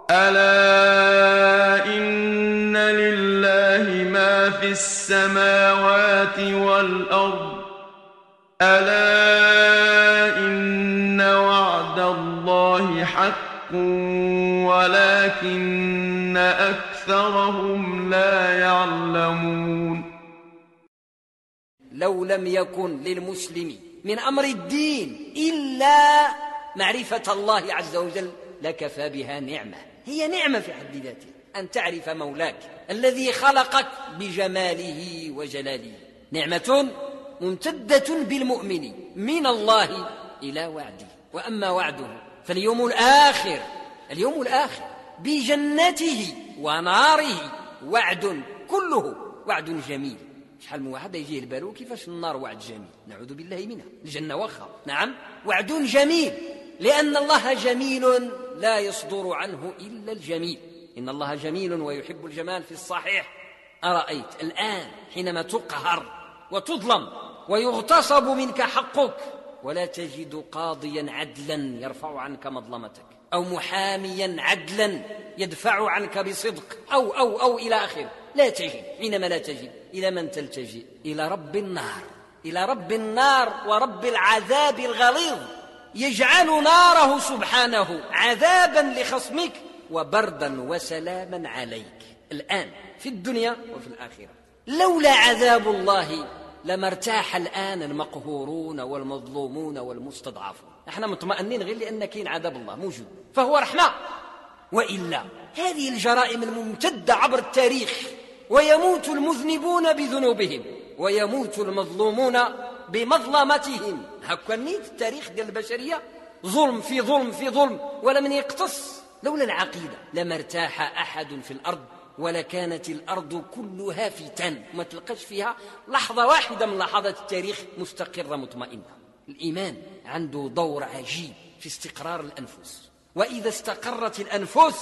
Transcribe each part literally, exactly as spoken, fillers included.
ألا إن لله ما في السماوات والأرض ألا إن وعد الله حق ولكن أكثرهم لا يعلمون. لو لم يكن للمسلم من أمر الدين إلا معرفة الله عز وجل لكفى بها نعمة. هي نعمة في حد ذاتها أن تعرف مولاك الذي خلقك بجماله وجلاله، نعمة ممتدة بالمؤمن من الله إلى وعده. وأما وعده فاليوم الآخر، اليوم الآخر بجنته وناره وعد كله وعد جميل. شحال من واحد يجيه البالو كيفاش النار وعد جميل، نعوذ بالله منها. الجنة وخا نعم وعد جميل، لأن الله جميل لا يصدر عنه إلا الجميل. إن الله جميل ويحب الجمال في الصحيح. أرأيت الآن حينما تقهر وتظلم ويغتصب منك حقك ولا تجد قاضيا عدلا يرفع عنك مظلمتك، أو محاميا عدلا يدفع عنك بصدق، أو أو أو إلى آخره، لا تجد. حينما لا تجد إلى من تلتجئ؟ إلى رب النار، إلى رب النار ورب العذاب الغليظ، يجعل ناره سبحانه عذابا لخصمك وبردا وسلاما عليك الآن في الدنيا وفي الآخرة. لولا عذاب الله لما ارتاح الآن المقهورون والمظلومون والمستضعفون. احنا مطمئنين غير لأن كاين عذاب الله موجود فهو رحمة، وإلا هذه الجرائم الممتدة عبر التاريخ، ويموت المذنبون بذنوبهم ويموت المظلومون بمظلمتهم. هكا نيت التاريخ ديال البشرية، ظلم في ظلم في ظلم ولا من يقتص. لولا العقيدة لما ارتاح أحد في الأرض ولكانت الأرض كلها فتن، ما تلقاش فيها لحظة واحدة من لحظات التاريخ مستقرة مطمئنة. الإيمان عنده دور عجيب في استقرار الأنفس، وإذا استقرت الأنفس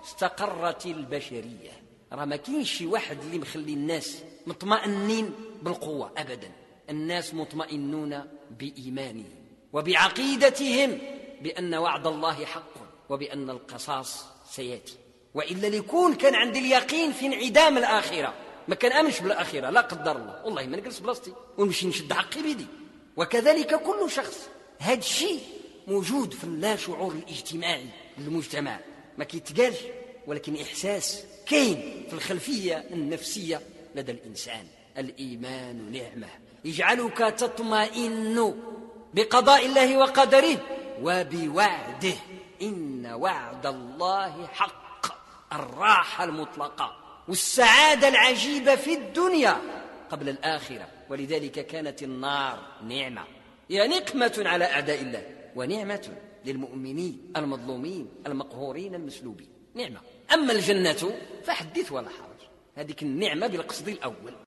استقرت البشرية. راه ما كاينش شي واحد اللي مخلي الناس مطمئنين بالقوة أبدا. الناس مطمئنون بإيمانهم وبعقيدتهم بأن وعد الله حق وبأن القصاص سيأتي. وإلا ليكون كان عندي اليقين في انعدام الآخرة ما كان أمنش بالآخرة، لا قدر الله، والله ما نجلس بلاصتي ونمشي نشد حقي بيدي. وكذلك كل شخص. هذا الشيء موجود في اللاشعور الاجتماعي للمجتمع، ما كيتقالش ولكن إحساس كاين في الخلفية النفسية لدى الإنسان. الإيمان نعمة يجعلك تطمئن بقضاء الله وقدره وبوعده. إن وعد الله حق، الراحة المطلقة والسعادة العجيبة في الدنيا قبل الآخرة. ولذلك كانت النار نعمة، هي نقمة على أعداء الله ونعمة للمؤمنين المظلومين المقهورين المسلوبين، نعمة. أما الجنة فحدث ولا حرج، هذه النعمة بالقصد الأول.